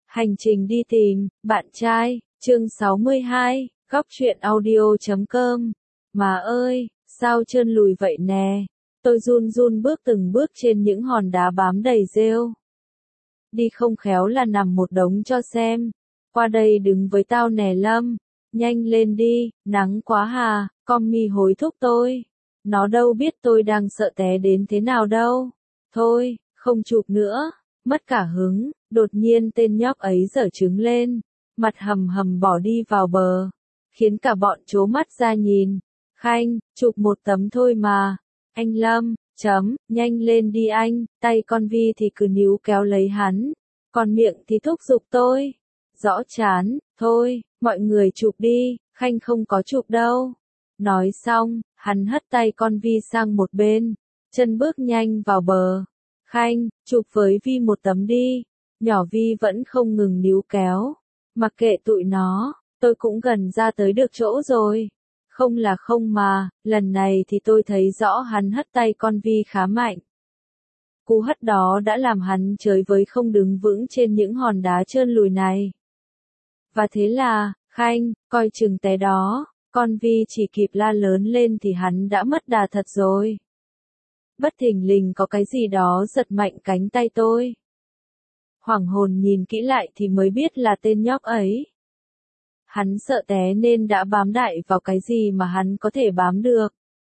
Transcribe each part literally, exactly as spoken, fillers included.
Hành trình đi tìm, bạn trai, chương sáu mươi hai, góc truyện audio chấm com. Mà ơi, sao trơn lùi vậy nè? Tôi run run bước từng bước trên những hòn đá bám đầy rêu. Đi không khéo là nằm một đống cho xem. Qua đây đứng với tao nè Lâm. Nhanh lên đi, nắng quá hà, con mi hối thúc tôi. Nó đâu biết tôi đang sợ té đến thế nào đâu. Thôi, không chụp nữa. Mất cả hứng, đột nhiên tên nhóc ấy giở trứng lên. Mặt hầm hầm bỏ đi vào bờ. Khiến cả bọn trố mắt ra nhìn. Khanh, chụp một tấm thôi mà. Anh Lâm, chấm, nhanh lên đi anh. Tay con Vi thì cứ níu kéo lấy hắn. Còn miệng thì thúc giục tôi. Rõ chán, thôi, mọi người chụp đi, Khanh không có chụp đâu. Nói xong, hắn hất tay con Vi sang một bên. Chân bước nhanh vào bờ. Khanh, chụp với Vi một tấm đi. Nhỏ Vi vẫn không ngừng níu kéo. Mặc kệ tụi nó, tôi cũng gần ra tới được chỗ rồi. Không là không mà, lần này thì tôi thấy rõ hắn hất tay con Vi khá mạnh. Cú hất đó đã làm hắn chới với không đứng vững trên những hòn đá trơn lùi này. Và thế là, Khanh, coi chừng té đó, con Vi chỉ kịp la lớn lên thì hắn đã mất đà thật rồi. Bất thình lình có cái gì đó giật mạnh cánh tay tôi. Hoảng hồn nhìn kỹ lại thì mới biết là tên nhóc ấy. Hắn sợ té nên đã bám đại vào cái gì mà hắn có thể bám được.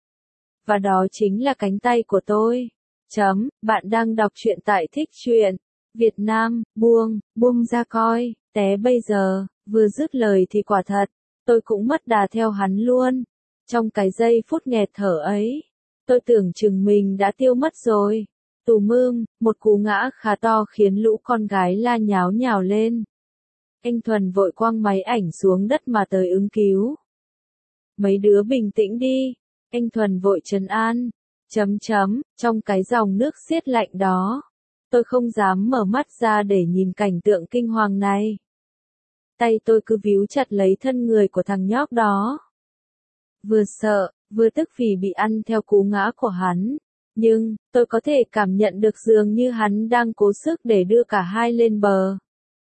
Và đó chính là cánh tay của tôi. Chấm, bạn đang đọc truyện tại Thích Truyện. Việt Nam, buông, buông ra coi, té bây giờ, vừa dứt lời thì quả thật, tôi cũng mất đà theo hắn luôn. Trong cái giây phút nghẹt thở ấy, tôi tưởng chừng mình đã tiêu mất rồi. Tù mương, một cú ngã khá to khiến lũ con gái la nháo nhào lên. Anh Thuần vội quăng máy ảnh xuống đất mà tới ứng cứu. Mấy đứa bình tĩnh đi, anh Thuần vội trấn an. Chấm chấm, trong cái dòng nước xiết lạnh đó. Tôi không dám mở mắt ra để nhìn cảnh tượng kinh hoàng này. Tay tôi cứ víu chặt lấy thân người của thằng nhóc đó. Vừa sợ, vừa tức vì bị ăn theo cú ngã của hắn. Nhưng, tôi có thể cảm nhận được dường như hắn đang cố sức để đưa cả hai lên bờ.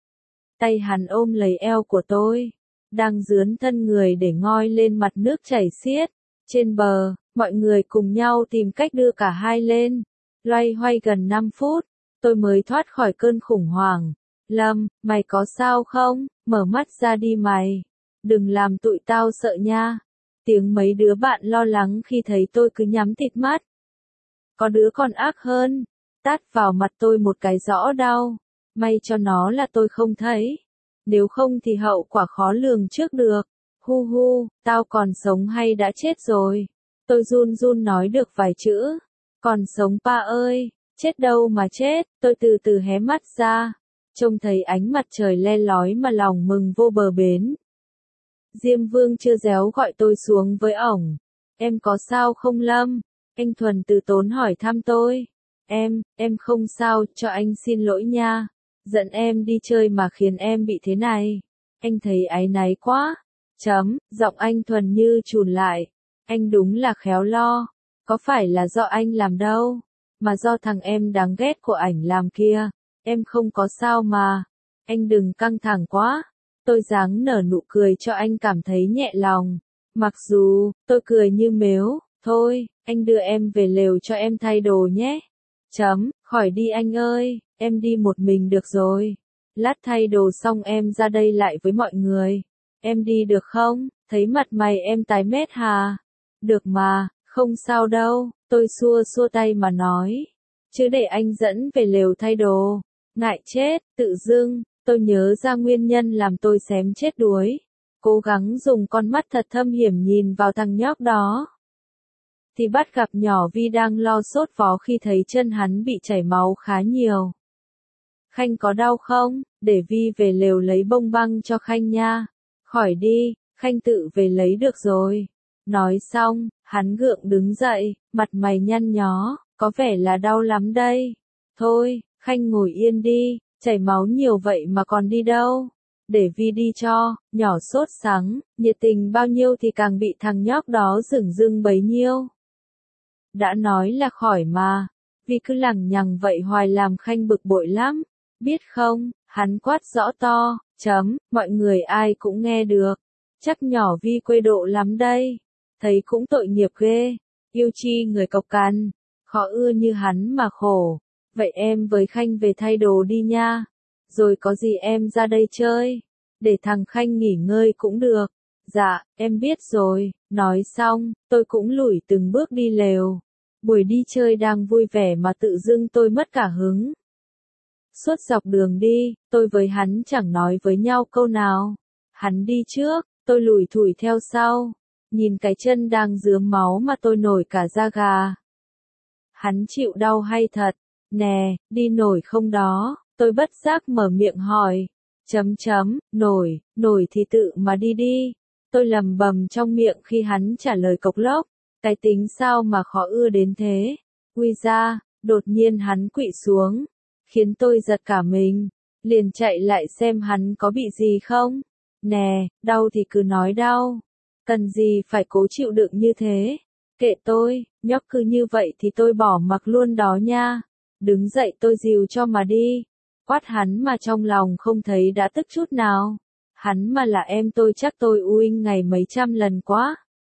Tay hắn ôm lấy eo của tôi, đang dướn thân người để ngoi lên mặt nước chảy xiết. Trên bờ, mọi người cùng nhau tìm cách đưa cả hai lên. Loay hoay gần năm phút, tôi mới thoát khỏi cơn khủng hoảng. Lâm, mày có sao không? Mở mắt ra đi mày. Đừng làm tụi tao sợ nha. Tiếng mấy đứa bạn lo lắng khi thấy tôi cứ nhắm tịt mắt. Có đứa còn ác hơn. Tát vào mặt tôi một cái rõ đau. May cho nó là tôi không thấy. Nếu không thì hậu quả khó lường trước được. Hu hu, tao còn sống hay đã chết rồi? Tôi run run nói được vài chữ. Còn sống pa ơi, chết đâu mà chết, tôi từ từ hé mắt ra. Trông thấy ánh mặt trời le lói mà lòng mừng vô bờ bến. Diêm Vương chưa réo gọi tôi xuống với ổng. Em có sao không Lâm? Anh Thuần từ tốn hỏi thăm tôi. Em, em không sao, cho anh xin lỗi nha. Giận em đi chơi mà khiến em bị thế này. Anh thấy áy náy quá. Chấm, giọng anh Thuần như chùn lại. Anh đúng là khéo lo. Có phải là do anh làm đâu. Mà do thằng em đáng ghét của ảnh làm kia. Em không có sao mà. Anh đừng căng thẳng quá. Tôi dáng nở nụ cười cho anh cảm thấy nhẹ lòng. Mặc dù, tôi cười như mếu. Thôi, anh đưa em về lều cho em thay đồ nhé. Chấm, khỏi đi anh ơi, em đi một mình được rồi. Lát thay đồ xong em ra đây lại với mọi người. Em đi được không? Thấy mặt mày em tái mét hà? Được mà, không sao đâu, tôi xua xua tay mà nói. Chứ để anh dẫn về lều thay đồ. Ngại chết, tự dưng, tôi nhớ ra nguyên nhân làm tôi xém chết đuối. Cố gắng dùng con mắt thật thâm hiểm nhìn vào thằng nhóc đó. Thì bắt gặp nhỏ Vi đang lo sốt vó khi thấy chân hắn bị chảy máu khá nhiều. Khanh có đau không? Để Vi về lều lấy bông băng cho Khanh nha. Khỏi đi, Khanh tự về lấy được rồi. Nói xong, hắn gượng đứng dậy, mặt mày nhăn nhó, có vẻ là đau lắm đây. Thôi, Khanh ngồi yên đi, chảy máu nhiều vậy mà còn đi đâu. Để Vi đi cho, nhỏ sốt sắng, nhiệt tình bao nhiêu thì càng bị thằng nhóc đó dửng dưng bấy nhiêu. Đã nói là khỏi mà, Vi cứ lằng nhằng vậy hoài làm Khanh bực bội lắm. Biết không, Hắn quát rõ to, chấm, mọi người ai cũng nghe được. Chắc nhỏ Vi quê độ lắm đây. Thấy cũng tội nghiệp ghê. Yêu chi người cộc cằn. Khó ưa như hắn mà khổ. Vậy em với Khanh về thay đồ đi nha. Rồi có gì em ra đây chơi. Để thằng Khanh nghỉ ngơi cũng được. Dạ, em biết rồi. Nói xong, tôi cũng lủi từng bước đi lều. Buổi đi chơi đang vui vẻ mà tự dưng tôi mất cả hứng. Suốt dọc đường đi, tôi với hắn chẳng nói với nhau câu nào. Hắn đi trước, tôi lủi thủi theo sau. Nhìn cái chân đang rướm máu mà tôi nổi cả da gà. Hắn chịu đau hay thật? Nè, đi nổi không đó? Tôi bất giác mở miệng hỏi. Chấm chấm, nổi, nổi thì tự mà đi đi. Tôi lầm bầm trong miệng khi hắn trả lời cộc lốc. Cái tính sao mà khó ưa đến thế? Ui da, đột nhiên hắn quỵ xuống. Khiến tôi giật cả mình. Liền chạy lại xem hắn có bị gì không? Nè, đau thì cứ nói đau. Cần gì phải cố chịu đựng như thế? Kệ tôi, nhóc cứ như vậy thì tôi bỏ mặc luôn đó nha. Đứng dậy tôi dìu cho mà đi. Quát hắn mà trong lòng không thấy đã tức chút nào. Hắn mà là em tôi chắc tôi uinh ngày mấy trăm lần quá.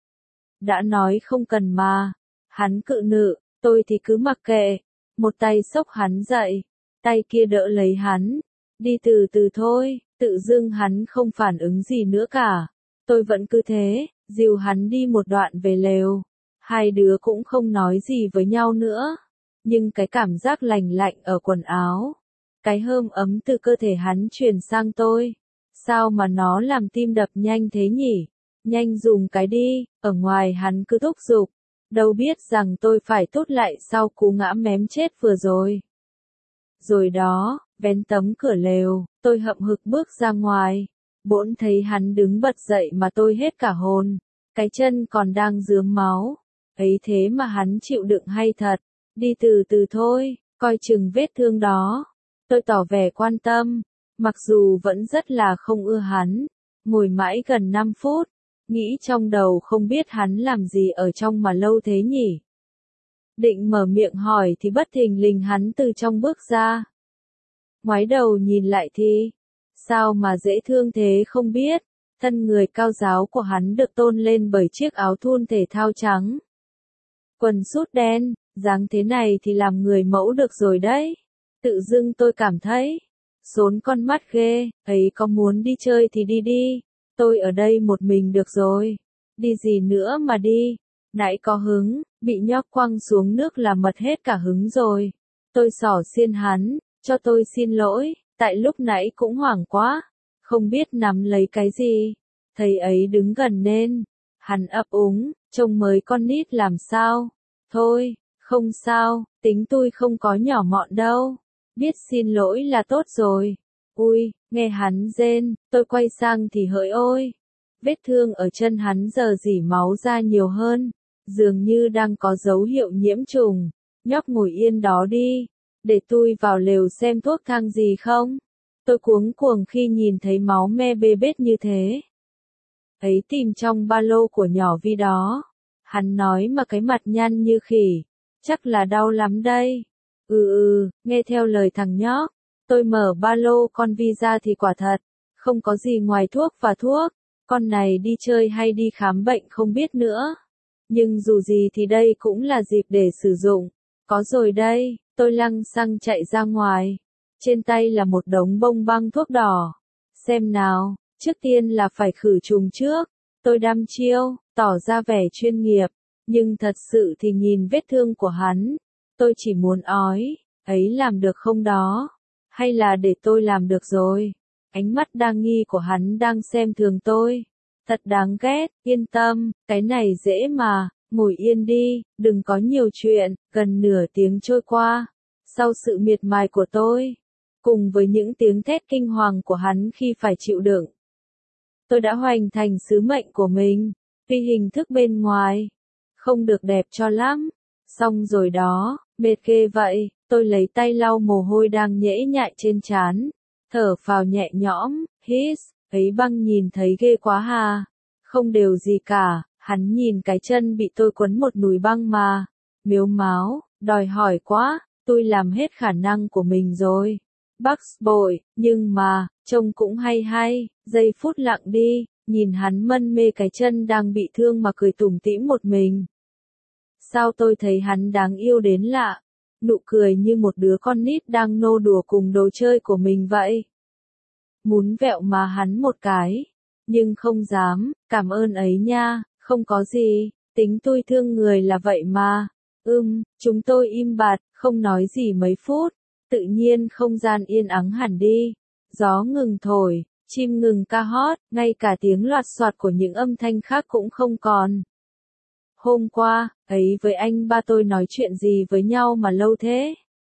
Đã nói không cần mà. Hắn cự nự, tôi thì cứ mặc kệ. Một tay xốc hắn dậy, tay kia đỡ lấy hắn. Đi từ từ thôi, tự dưng hắn không phản ứng gì nữa cả. Tôi vẫn cứ thế, dìu hắn đi một đoạn về lều. Hai đứa cũng không nói gì với nhau nữa. Nhưng cái cảm giác lành lạnh ở quần áo, cái hơm ấm từ cơ thể hắn truyền sang tôi. Sao mà nó làm tim đập nhanh thế nhỉ? Nhanh dùng cái đi, ở ngoài hắn cứ thúc giục. Đâu biết rằng tôi phải thốt lại sau cú ngã mém chết vừa rồi. Rồi đó, vén tấm cửa lều, tôi hậm hực bước ra ngoài. Bỗng thấy hắn đứng bật dậy mà tôi hết cả hồn. Cái chân còn đang rướm máu. Ấy thế mà hắn chịu đựng hay thật. Đi từ từ thôi, coi chừng vết thương đó. Tôi tỏ vẻ quan tâm. Mặc dù vẫn rất là không ưa hắn. Ngồi mãi gần năm phút. Nghĩ trong đầu không biết hắn làm gì ở trong mà lâu thế nhỉ. Định mở miệng hỏi thì bất thình lình hắn từ trong bước ra. Ngoái đầu nhìn lại thì, sao mà dễ thương thế không biết. Thân người cao ráo của hắn được tôn lên bởi chiếc áo thun thể thao trắng. Quần sút đen, dáng thế này thì làm người mẫu được rồi đấy. Tự dưng tôi cảm thấy, xốn con mắt ghê, ấy có muốn đi chơi thì đi đi. Tôi ở đây một mình được rồi. Đi gì nữa mà đi. Nãy có hứng, bị nhóc quăng xuống nước là mật hết cả hứng rồi. Tôi xỏ xiên hắn, cho tôi xin lỗi, tại lúc nãy cũng hoảng quá. Không biết nắm lấy cái gì. Thầy ấy đứng gần nên. Hắn ấp úng, trông mới con nít làm sao. Thôi, không sao, tính tôi không có nhỏ mọn đâu. Biết xin lỗi là tốt rồi. Ui, nghe hắn rên, tôi quay sang thì hỡi ôi. Vết thương ở chân hắn giờ rỉ máu ra nhiều hơn. Dường như đang có dấu hiệu nhiễm trùng. Nhóc ngồi yên đó đi. Để tôi vào lều xem thuốc thang gì không. Tôi cuống cuồng khi nhìn thấy máu me bê bết như thế. Ấy tìm trong ba lô của nhỏ Vi đó. Hắn nói mà cái mặt nhăn như khỉ. Chắc là đau lắm đây. Ừ ừ, nghe theo lời thằng nhóc. Tôi mở ba lô con Vi ra thì quả thật. Không có gì ngoài thuốc và thuốc. Con này đi chơi hay đi khám bệnh không biết nữa. Nhưng dù gì thì đây cũng là dịp để sử dụng. Có rồi đây, tôi lăng xăng chạy ra ngoài. Trên tay là một đống bông băng thuốc đỏ. Xem nào, trước tiên là phải khử trùng trước. Tôi đăm chiêu, tỏ ra vẻ chuyên nghiệp. Nhưng thật sự thì nhìn vết thương của hắn. Tôi chỉ muốn ói, ấy làm được không đó? Hay là để tôi làm được rồi? Ánh mắt đa nghi của hắn đang xem thường tôi. Thật đáng ghét, yên tâm, cái này dễ mà, ngồi yên đi, đừng có nhiều chuyện. Gần nửa tiếng trôi qua. Sau sự miệt mài của tôi, cùng với những tiếng thét kinh hoàng của hắn khi phải chịu đựng, tôi đã hoàn thành sứ mệnh của mình. Tuy hình thức bên ngoài không được đẹp cho lắm. Xong rồi đó, mệt ghê vậy, tôi lấy tay lau mồ hôi đang nhễ nhại trên trán. Thở phào nhẹ nhõm, hít, ấy băng nhìn thấy ghê quá hà. Không đều gì cả, hắn nhìn cái chân bị tôi quấn một núi băng mà. Miếu máu, đòi hỏi quá, tôi làm hết khả năng của mình rồi. Bugs bội, nhưng mà, trông cũng hay hay, giây phút lặng đi, nhìn hắn mân mê cái chân đang bị thương mà cười tủm tỉm một mình. Sao tôi thấy hắn đáng yêu đến lạ, nụ cười như một đứa con nít đang nô đùa cùng đồ chơi của mình vậy. Muốn vẹo má hắn một cái, nhưng không dám, cảm ơn ấy nha, không có gì, tính tôi thương người là vậy mà. Ừm, chúng tôi im bặt, không nói gì mấy phút, tự nhiên không gian yên ắng hẳn đi, gió ngừng thổi, chim ngừng ca hót, ngay cả tiếng loạt soạt của những âm thanh khác cũng không còn. Hôm qua, ấy với anh ba tôi nói chuyện gì với nhau mà lâu thế?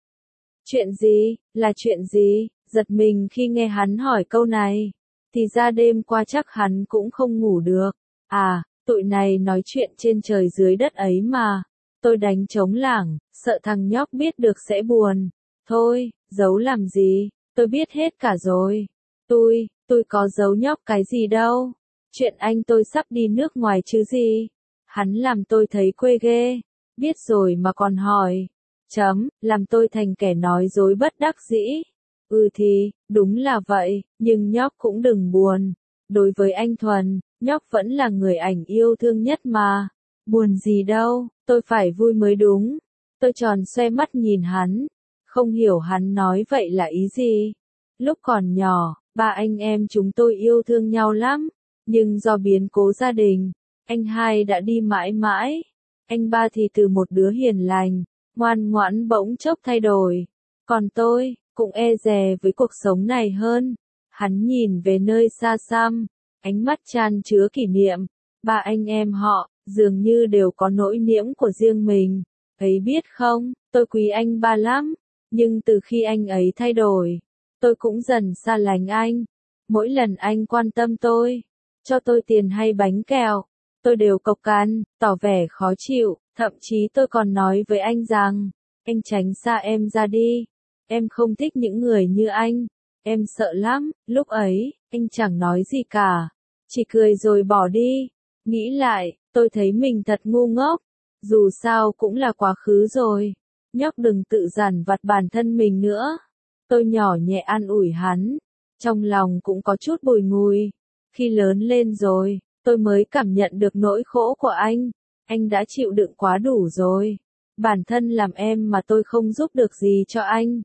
Chuyện gì, là chuyện gì? Giật mình khi nghe hắn hỏi câu này. Thì ra đêm qua chắc hắn cũng không ngủ được. À, tụi này nói chuyện trên trời dưới đất ấy mà. Tôi đánh trống lảng, sợ thằng nhóc biết được sẽ buồn. Thôi, giấu làm gì, tôi biết hết cả rồi. Tôi, tôi có giấu nhóc cái gì đâu. Chuyện anh tôi sắp đi nước ngoài chứ gì. Hắn làm tôi thấy quê ghê. Biết rồi mà còn hỏi. Chấm, làm tôi thành kẻ nói dối bất đắc dĩ. Ừ thì, đúng là vậy, nhưng nhóc cũng đừng buồn. Đối với anh Thuần, nhóc vẫn là người ảnh yêu thương nhất mà. Buồn gì đâu, tôi phải vui mới đúng. Tôi tròn xoe mắt nhìn hắn. Không hiểu hắn nói vậy là ý gì. Lúc còn nhỏ, ba anh em chúng tôi yêu thương nhau lắm. Nhưng do biến cố gia đình, anh hai đã đi mãi mãi. Anh ba thì từ một đứa hiền lành, ngoan ngoãn bỗng chốc thay đổi. Còn tôi, cũng e dè với cuộc sống này hơn. Hắn nhìn về nơi xa xăm, ánh mắt chan chứa kỷ niệm. Ba anh em họ, dường như đều có nỗi niễm của riêng mình. Ấy biết không, tôi quý anh ba lắm. Nhưng từ khi anh ấy thay đổi, tôi cũng dần xa lánh anh. Mỗi lần anh quan tâm tôi, cho tôi tiền hay bánh kẹo, tôi đều cộc cằn, tỏ vẻ khó chịu. Thậm chí tôi còn nói với anh rằng, anh tránh xa em ra đi. Em không thích những người như anh. Em sợ lắm. Lúc ấy, anh chẳng nói gì cả. Chỉ cười rồi bỏ đi. Nghĩ lại, tôi thấy mình thật ngu ngốc. Dù sao cũng là quá khứ rồi. Nhóc đừng tự dằn vặt bản thân mình nữa. Tôi nhỏ nhẹ an ủi hắn. Trong lòng cũng có chút bùi ngùi. Khi lớn lên rồi, tôi mới cảm nhận được nỗi khổ của anh. Anh đã chịu đựng quá đủ rồi. Bản thân làm em mà tôi không giúp được gì cho anh.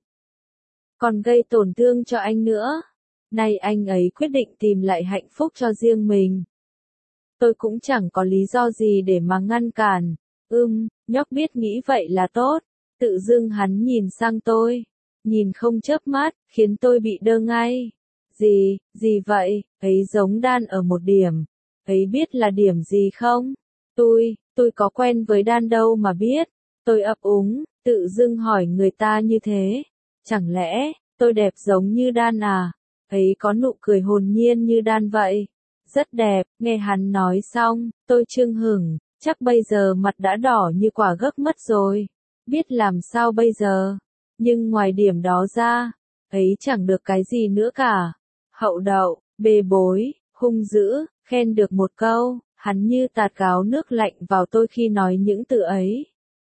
Còn gây tổn thương cho anh nữa. Nay anh ấy quyết định tìm lại hạnh phúc cho riêng mình. Tôi cũng chẳng có lý do gì để mà ngăn cản. Ưm, nhóc biết nghĩ vậy là tốt. Tự dưng hắn nhìn sang tôi. Nhìn không chớp mắt, khiến tôi bị đơ ngay. Gì, gì vậy, ấy giống Đan ở một điểm. Ấy biết là điểm gì không? Tôi, tôi có quen với Đan đâu mà biết. Tôi ấp úng, tự dưng hỏi người ta như thế. Chẳng lẽ, tôi đẹp giống như Đan à? Ấy có nụ cười hồn nhiên như Đan vậy. Rất đẹp, nghe hắn nói xong, tôi chưng hửng, chắc bây giờ mặt đã đỏ như quả gấc mất rồi. Biết làm sao bây giờ? Nhưng ngoài điểm đó ra, ấy chẳng được cái gì nữa cả. Hậu đậu, bê bối, hung dữ, khen được một câu, hắn như tạt gáo nước lạnh vào tôi khi nói những từ ấy.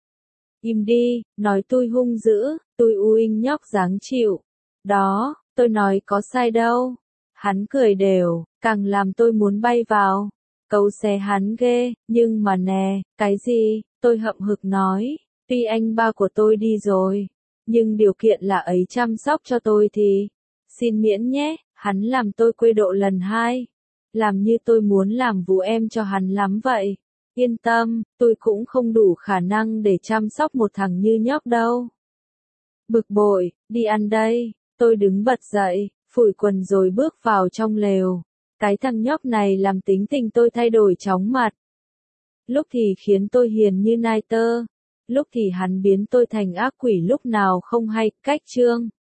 Im đi, nói tôi hung dữ, tôi u inh nhóc dáng chịu. Đó, tôi nói có sai đâu. Hắn cười đều, càng làm tôi muốn bay vào. Cấu xé hắn ghê, nhưng mà nè, cái gì, tôi hậm hực nói. Tuy anh ba của tôi đi rồi, nhưng điều kiện là ấy chăm sóc cho tôi thì, xin miễn nhé, hắn làm tôi quê độ lần hai. Làm như tôi muốn làm vú em cho hắn lắm vậy. Yên tâm, tôi cũng không đủ khả năng để chăm sóc một thằng như nhóc đâu. Bực bội, đi ăn đây, tôi đứng bật dậy, phủi quần rồi bước vào trong lều. Cái thằng nhóc này làm tính tình tôi thay đổi chóng mặt. Lúc thì khiến tôi hiền như nai tơ, lúc thì hắn biến tôi thành ác quỷ lúc nào không hay, cách chương.